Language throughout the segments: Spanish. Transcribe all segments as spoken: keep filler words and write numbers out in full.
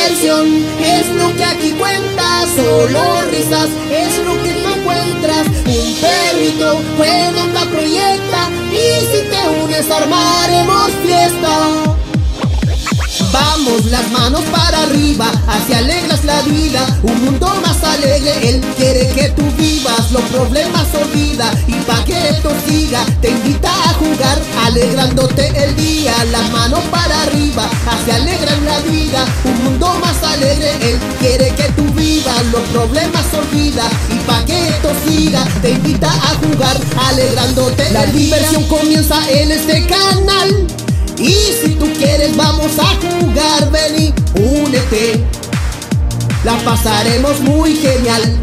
Diversión es lo que aquí cuenta, solo risas es lo que tú encuentras. Un perrito buena onda proyecta, y si te unes armaremos fiesta. Vamos las manos para arriba, así alegras la vida, un mundo más alegre. Él quiere que tú vivas, los problemas olvida, y pa' que esto siga te invita a jugar, alegrándote el día. Las manos para arriba, así alegran la vida, un mundo más alegre. Él quiere que tú vivas, los problemas olvida, y pa' que esto siga te invita a jugar, alegrándote. La diversión comienza en este canal, y si tú quieres vamos a jugar, ven y únete, la pasaremos muy genial.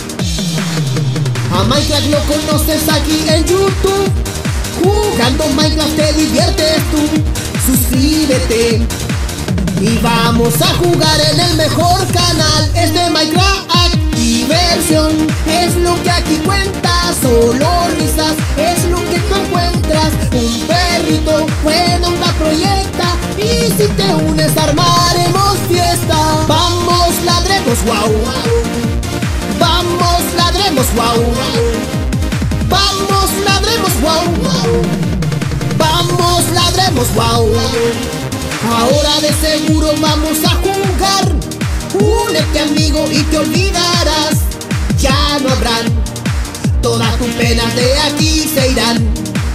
A Minecraft lo conoces aquí en YouTube, jugando Minecraft te diviertes tú. Suscríbete y vamos a jugar en el mejor canal, es de Minecraft. Diversión es lo que aquí cuenta, solo risas es lo que tú encuentras. Un perrito buena onda proyecta, y si te unes armaremos fiesta. Vamos ladremos wow, vamos ladremos wow, vamos ladremos wow, vamos ladremos wow. Ahora de seguro vamos a jugar, únete amigo y te olvidarás, ya no habrán, todas tus penas de aquí se irán.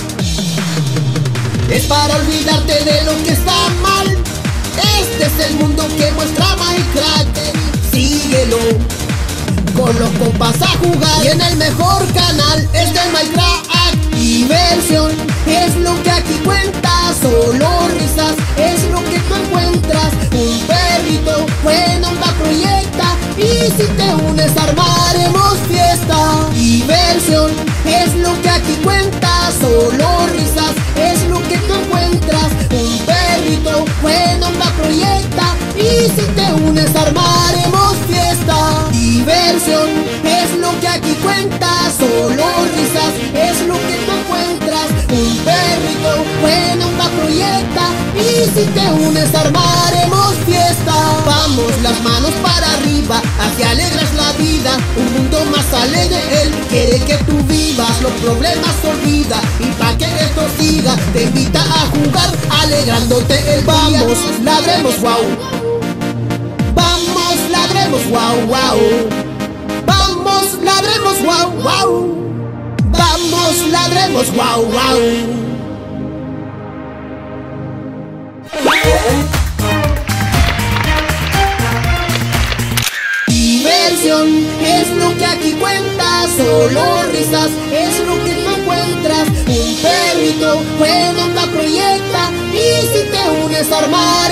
Es para olvidarte de lo que está mal, este es el mundo que muestra Minecraft. Síguelo, con los compas a jugar, y en el mejor canal es de Minecraft. Diversión es lo que aquí cuenta, solo risas es lo que tú encuentras. Un perrito buena onda proyecta, y si te unes armaremos fiesta. Diversión es lo que aquí cuenta, solo risas es lo que tú encuentras. Un perrito buena onda proyecta, y si te unes armaremos fiesta. Diversión es lo que aquí cuenta, solo risas es lo que tú encuentras. Un perrito buena onda proyecta, y si te unes armaremos fiesta. Vamos las manos para arriba, así alegras la vida, un mundo más alegre. Él quiere que tú vivas, los problemas olvida, y pa' que esto siga te invita a jugar, alegrándote el día. Vamos ladremos wow, vamos ladremos wow wow, vamos ladremos wow wow, vamos ladremos wow wow. Diversión es lo que aquí cuenta, solo risas es lo que tú encuentras. Un perrito buena onda proyecta, y si te unes armar